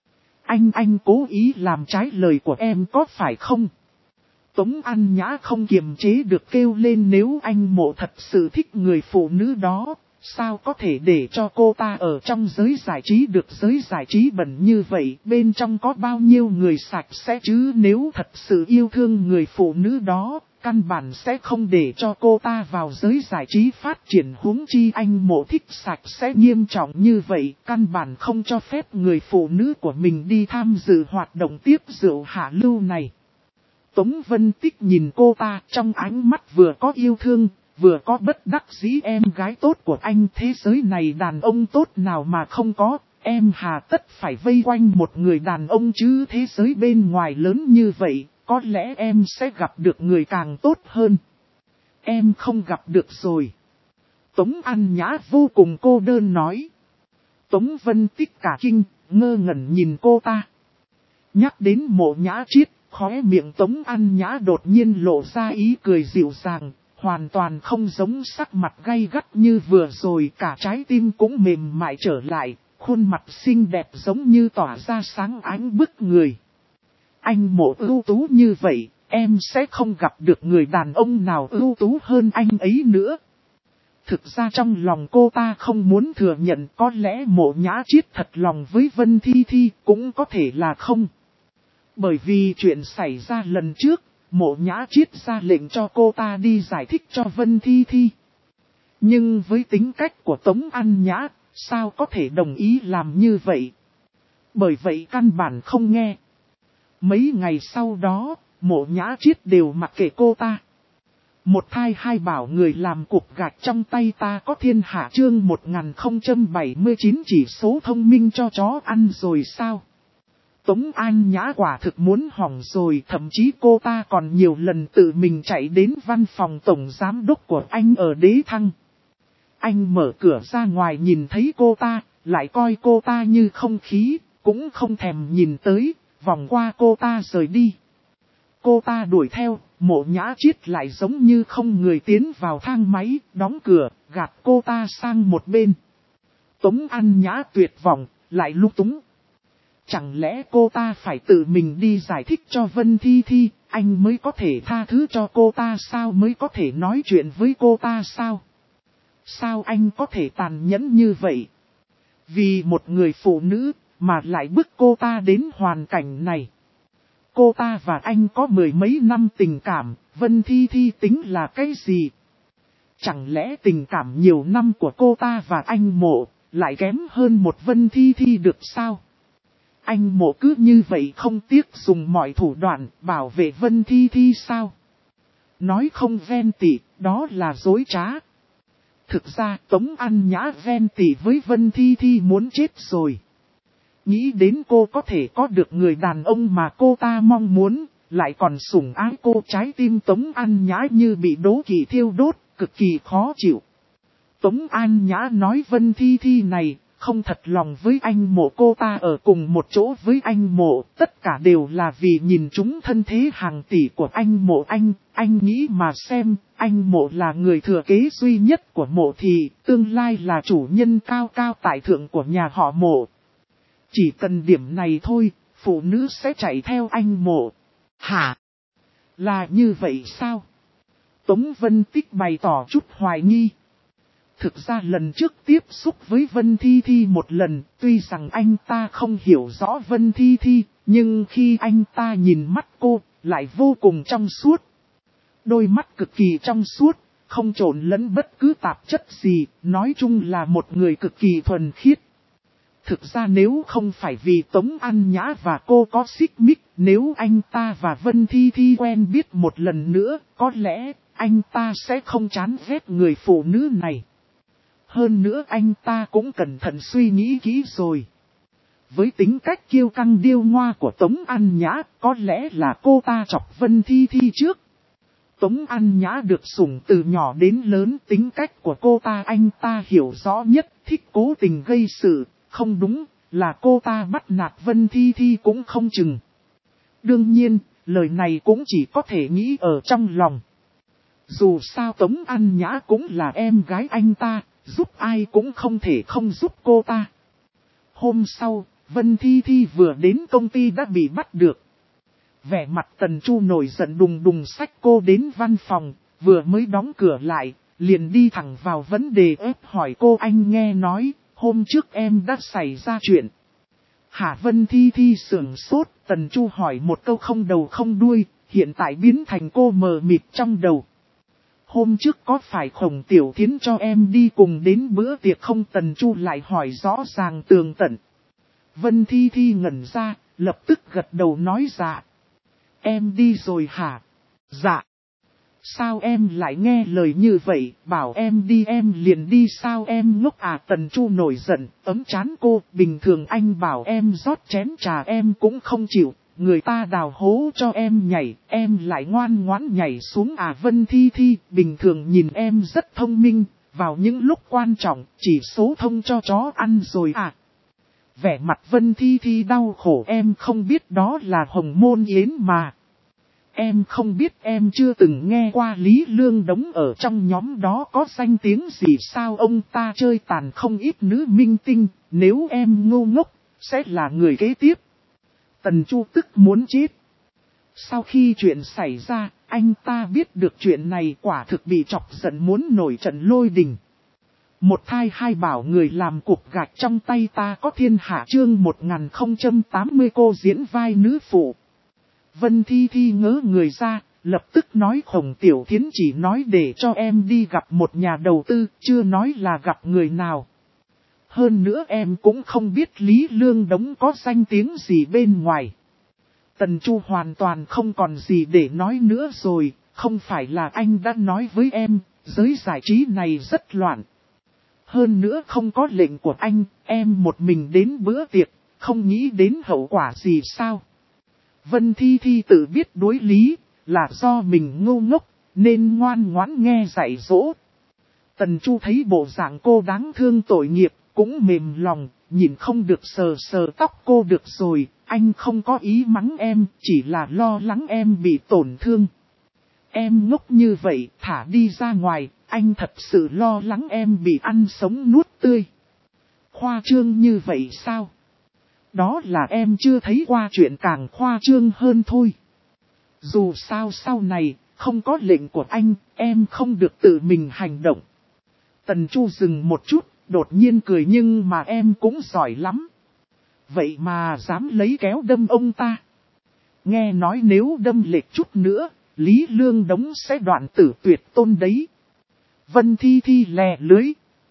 Anh cố ý làm trái lời của em có phải không? Tống An Nhã không kiềm chế được kêu lên nếu anh Mộ thật sự thích người phụ nữ đó. Sao có thể để cho cô ta ở trong giới giải trí được giới giải trí bẩn như vậy, bên trong có bao nhiêu người sạch sẽ chứ nếu thật sự yêu thương người phụ nữ đó, căn bản sẽ không để cho cô ta vào giới giải trí phát triển, huống chi anh Mộ thích sạch sẽ nghiêm trọng như vậy, căn bản không cho phép người phụ nữ của mình đi tham dự hoạt động tiếp rượu hạ lưu này. Tống Vân Tích nhìn cô ta trong ánh mắt vừa có yêu thương, vừa có bất đắc dĩ. Em gái tốt của anh, thế giới này đàn ông tốt nào mà không có, em hà tất phải vây quanh một người đàn ông chứ, thế giới bên ngoài lớn như vậy, có lẽ em sẽ gặp được người càng tốt hơn. Em không gặp được rồi. Tống An Nhã vô cùng cô đơn nói. Tống Vân Tích cả kinh, ngơ ngẩn nhìn cô ta. Nhắc đến Mộ Nhã Triết, khóe miệng Tống An Nhã đột nhiên lộ ra ý cười dịu dàng, hoàn toàn không giống sắc mặt gay gắt như vừa rồi, cả trái tim cũng mềm mại trở lại, khuôn mặt xinh đẹp giống như tỏa ra sáng ánh bức người. Anh Mộ ưu tú như vậy, em sẽ không gặp được người đàn ông nào ưu tú hơn anh ấy nữa. Thực ra trong lòng cô ta không muốn thừa nhận, có lẽ Mộ Nhã Triết thật lòng với Vân Thi Thi, cũng có thể là không. Bởi vì chuyện xảy ra lần trước, Mộ Nhã Triết ra lệnh cho cô ta đi giải thích cho Vân Thi Thi. Nhưng với tính cách của Tống An Nhã, sao có thể đồng ý làm như vậy? Bởi vậy căn bản không nghe. Mấy ngày sau đó, Mộ Nhã Triết đều mặc kệ cô ta. Một thai hai bảo người làm cục gạch trong tay ta có thiên hạ, chương 1079 chỉ số thông minh cho chó ăn rồi sao? Tống An Nhã quả thực muốn hỏng rồi, thậm chí cô ta còn nhiều lần tự mình chạy đến văn phòng tổng giám đốc của anh ở Đế Thăng. Anh mở cửa ra ngoài nhìn thấy cô ta, lại coi cô ta như không khí, cũng không thèm nhìn tới, vòng qua cô ta rời đi. Cô ta đuổi theo, Mộ Nhã Triết lại giống như không người tiến vào thang máy, đóng cửa, gạt cô ta sang một bên. Tống An Nhã tuyệt vọng, lại lung túng. Chẳng lẽ cô ta phải tự mình đi giải thích cho Vân Thi Thi, anh mới có thể tha thứ cho cô ta sao, mới có thể nói chuyện với cô ta sao? Sao anh có thể tàn nhẫn như vậy? Vì một người phụ nữ mà lại bức cô ta đến hoàn cảnh này. Cô ta và anh có mười mấy năm tình cảm, Vân Thi Thi tính là cái gì? Chẳng lẽ tình cảm nhiều năm của cô ta và anh Mộ lại kém hơn một Vân Thi Thi được sao? Anh Mộ cứ như vậy không tiếc dùng mọi thủ đoạn bảo vệ Vân Thi Thi sao? Nói không ghen tị, đó là dối trá. Thực ra Tống An Nhã ghen tị với Vân Thi Thi muốn chết rồi. Nghĩ đến cô có thể có được người đàn ông mà cô ta mong muốn, lại còn sủng ái cô, trái tim Tống An Nhã như bị đố kỵ thiêu đốt, cực kỳ khó chịu. Tống An Nhã nói Vân Thi Thi này không thật lòng với anh Mộ, cô ta ở cùng một chỗ với anh Mộ, tất cả đều là vì nhìn chúng thân thế hàng tỷ của anh Mộ. Anh nghĩ mà xem, anh Mộ là người thừa kế duy nhất của Mộ thì tương lai là chủ nhân cao cao tại thượng của nhà họ Mộ. Chỉ cần điểm này thôi, phụ nữ sẽ chạy theo anh Mộ. Hả? Là như vậy sao? Tống Vân Tích bày tỏ chút hoài nghi. Thực ra lần trước tiếp xúc với Vân Thi Thi một lần, tuy rằng anh ta không hiểu rõ Vân Thi Thi, nhưng khi anh ta nhìn mắt cô, lại vô cùng trong suốt. Đôi mắt cực kỳ trong suốt, không trộn lẫn bất cứ tạp chất gì, nói chung là một người cực kỳ thuần khiết. Thực ra nếu không phải vì Tống An Nhã và cô có xích mích, nếu anh ta và Vân Thi Thi quen biết một lần nữa, có lẽ anh ta sẽ không chán ghét người phụ nữ này. Hơn nữa anh ta cũng cẩn thận suy nghĩ kỹ rồi. Với tính cách kiêu căng điêu ngoa của Tống An Nhã, có lẽ là cô ta chọc Vân Thi Thi trước. Tống An Nhã được sủng từ nhỏ đến lớn, tính cách của cô ta anh ta hiểu rõ nhất, thích cố tình gây sự, không đúng là cô ta bắt nạt Vân Thi Thi cũng không chừng. Đương nhiên, lời này cũng chỉ có thể nghĩ ở trong lòng. Dù sao Tống An Nhã cũng là em gái anh ta, giúp ai cũng không thể không giúp cô ta. Hôm sau, Vân Thi Thi vừa đến công ty đã bị bắt được. Vẻ mặt Tần Chu nổi giận đùng đùng xách cô đến văn phòng, vừa mới đóng cửa lại, liền đi thẳng vào vấn đề ép hỏi cô. Anh nghe nói, hôm trước em đã xảy ra chuyện. Hả? Vân Thi Thi sửng sốt, Tần Chu hỏi một câu không đầu không đuôi, hiện tại biến thành cô mờ mịt trong đầu. Hôm trước có phải Khổng Tiểu Thiến cho em đi cùng đến bữa tiệc không? Tần Chu lại hỏi rõ ràng tường tận. Vân Thi Thi ngẩn ra, lập tức gật đầu nói dạ. Em đi rồi hả? Dạ. Sao em lại nghe lời như vậy, bảo em đi em liền đi sao em ngốc à? Tần Chu nổi giận, ấm chán cô, bình thường anh bảo em rót chén trà em cũng không chịu, người ta đào hố cho em lại ngoan ngoãn nhảy xuống à? Vân Thi Thi, bình thường nhìn em rất thông minh, vào những lúc quan trọng, chỉ số thông cho chó ăn rồi à? Vẻ mặt Vân Thi Thi đau khổ, em không biết đó là Hồng Môn Yến mà. Em không biết, em chưa từng nghe qua Lý Lương Đống ở trong nhóm đó có danh tiếng gì sao? Ông ta chơi tàn không ít nữ minh tinh, nếu em ngu ngốc, sẽ là người kế tiếp. Tần Chu tức muốn chết. Sau khi chuyện xảy ra, anh ta biết được chuyện này quả thực bị chọc giận muốn nổi trận lôi đình. Một thai hai bảo người làm cục gạch trong tay ta có thiên hạ chương 1080 cô diễn vai nữ phụ. Vân Thi Thi ngớ người ra, lập tức nói Khổng Tiểu Thiến chỉ nói để cho em đi gặp một nhà đầu tư, chưa nói là gặp người nào. Hơn nữa em cũng không biết Lý Lương Đống có danh tiếng gì bên ngoài. Tần Chu hoàn toàn không còn gì để nói nữa rồi, không phải là anh đã nói với em, giới giải trí này rất loạn. Hơn nữa không có lệnh của anh, em một mình đến bữa tiệc, không nghĩ đến hậu quả gì sao? Vân Thi Thi tự biết đối lý, là do mình ngu ngốc, nên ngoan ngoãn nghe dạy dỗ. Tần Chu thấy bộ dạng cô đáng thương tội nghiệp, cũng mềm lòng, nhìn không được sờ sờ tóc cô. Được rồi, anh không có ý mắng em, chỉ là lo lắng em bị tổn thương. Em ngốc như vậy, thả đi ra ngoài, anh thật sự lo lắng em bị ăn sống nuốt tươi. Khoa trương như vậy sao? Đó là em chưa thấy qua chuyện càng khoa trương hơn thôi. Dù sao sau này, không có lệnh của anh, em không được tự mình hành động. Tần Chu dừng một chút, đột nhiên cười nhưng mà em cũng giỏi lắm. Vậy mà dám lấy kéo đâm ông ta. Nghe nói nếu đâm lệch chút nữa, Lý Lương Đống sẽ đoạn tử tuyệt tôn đấy. Vân Thi Thi lè lưới.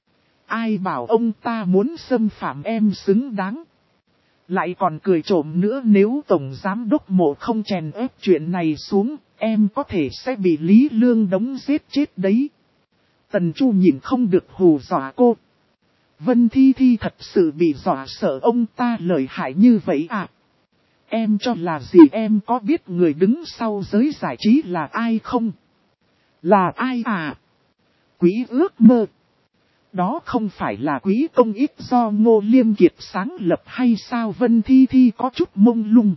Ai bảo ông ta muốn xâm phạm em xứng đáng. Lại còn cười trộm nữa, nếu Tổng Giám Đốc Mộ không chèn ép chuyện này xuống, em có thể sẽ bị Lý Lương Đống giết chết đấy. Tần Chu nhìn không được hù dọa cô. Vân Thi Thi thật sự bị dọa sợ ông ta lợi hại như vậy à? Em cho là gì? Em có biết người đứng sau giới giải trí là ai không? Là ai à? Quý ước mơ. Đó không phải là Quý Công Ích do Ngô Liêm Kiệt sáng lập hay sao? Vân Thi Thi có chút mông lung.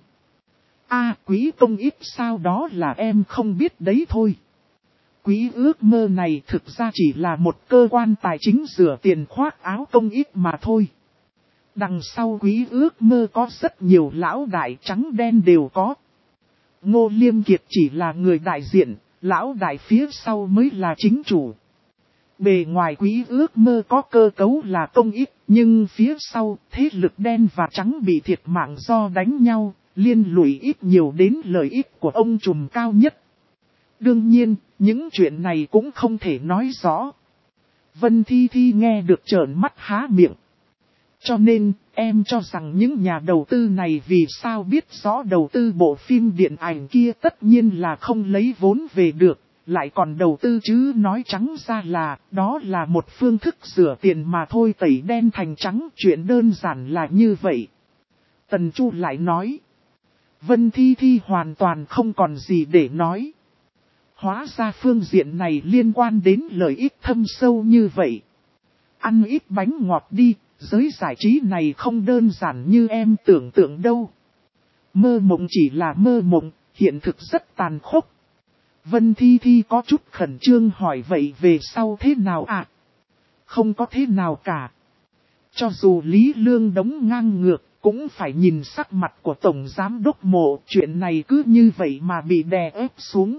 Quý Công Ích sao? Đó là em không biết đấy thôi. Quý ước mơ này thực ra chỉ là một cơ quan tài chính rửa tiền khoác áo công ích mà thôi. Đằng sau quý ước mơ có rất nhiều lão đại trắng đen đều có. Ngô Liêm Kiệt chỉ là người đại diện, lão đại phía sau mới là chính chủ. Bề ngoài quý ước mơ có cơ cấu là công ích, nhưng phía sau thế lực đen và trắng bị thiệt mạng do đánh nhau, liên lụy ít nhiều đến lợi ích của ông trùm cao nhất. Đương nhiên, những chuyện này cũng không thể nói rõ. Vân Thi Thi nghe được trợn mắt há miệng. Cho nên, em cho rằng những nhà đầu tư này vì sao biết rõ đầu tư bộ phim điện ảnh kia tất nhiên là không lấy vốn về được, lại còn đầu tư chứ? Nói trắng ra là, đó là một phương thức rửa tiền mà thôi, tẩy đen thành trắng, chuyện đơn giản là như vậy. Tần Chu lại nói. Vân Thi Thi hoàn toàn không còn gì để nói. Hóa ra phương diện này liên quan đến lợi ích thâm sâu như vậy. Ăn ít bánh ngọt đi, giới giải trí này không đơn giản như em tưởng tượng đâu. Mơ mộng chỉ là mơ mộng, hiện thực rất tàn khốc. Vân Thi Thi có chút khẩn trương hỏi vậy về sau thế nào ạ? Không có thế nào cả. Cho dù Lý Lương Đống ngang ngược, cũng phải nhìn sắc mặt của Tổng Giám Đốc Mộ, chuyện này cứ như vậy mà bị đè ép xuống.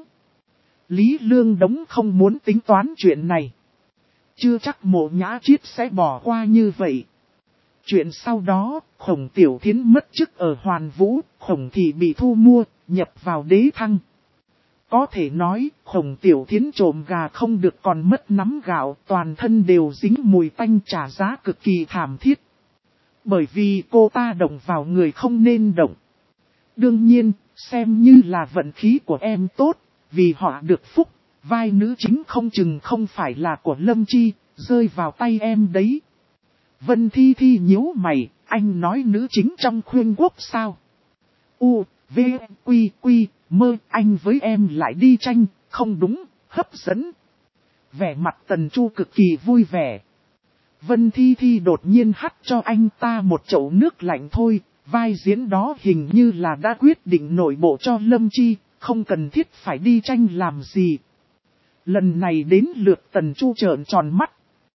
Lý Lương Đống không muốn tính toán chuyện này. Chưa chắc Mộ Nhã Chiết sẽ bỏ qua như vậy. Chuyện sau đó, Khổng Tiểu Thiến mất chức ở Hoàn Vũ, Khổng Thị bị thu mua, nhập vào Đế Thăng. Có thể nói, Khổng Tiểu Thiến trộm gà không được còn mất nắm gạo, toàn thân đều dính mùi tanh, trả giá cực kỳ thảm thiết. Bởi vì cô ta động vào người không nên động. Đương nhiên, xem như là vận khí của em tốt, vì họ được phúc, vai nữ chính không chừng không phải là của Lâm Chi, rơi vào tay em đấy. Vân Thi Thi nhíu mày, anh nói nữ chính trong Khuyên Quốc sao? U, V, Quy, Quy, Mơ, anh với em lại đi tranh, không đúng, hấp dẫn. Vẻ mặt Tần Chu cực kỳ vui vẻ. Vân Thi Thi đột nhiên hắt cho anh ta một chậu nước lạnh thôi, vai diễn đó hình như là đã quyết định nội bộ cho Lâm Chi, không cần thiết phải đi tranh làm gì. Lần này đến lượt Tần Chu trợn tròn mắt,